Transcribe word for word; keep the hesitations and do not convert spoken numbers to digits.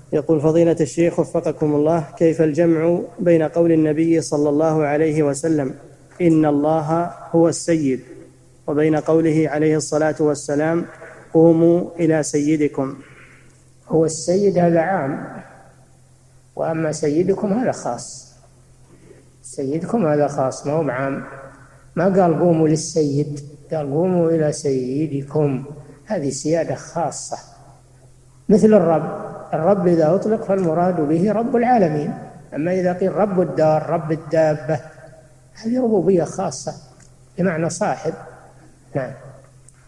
يقول فضيلة الشيخ وفقكم الله، كيف الجمع بين قول النبي صلى الله عليه وسلم إن الله هو السيد وبين قوله عليه الصلاة والسلام قوموا إلى سيدكم؟ هو السيد هذا عام، وأما سيدكم هذا خاص. سيدكم هذا خاص، ما هو عام. ما قال قوموا للسيد، قال قوموا إلى سيدكم، هذه سيادة خاصة. مثل الرب، الرب إذا أطلق فالمراد به رب العالمين، أما إذا قيل رب الدار رب الدابة هذه ربوبية خاصة بمعنى صاحب. نعم.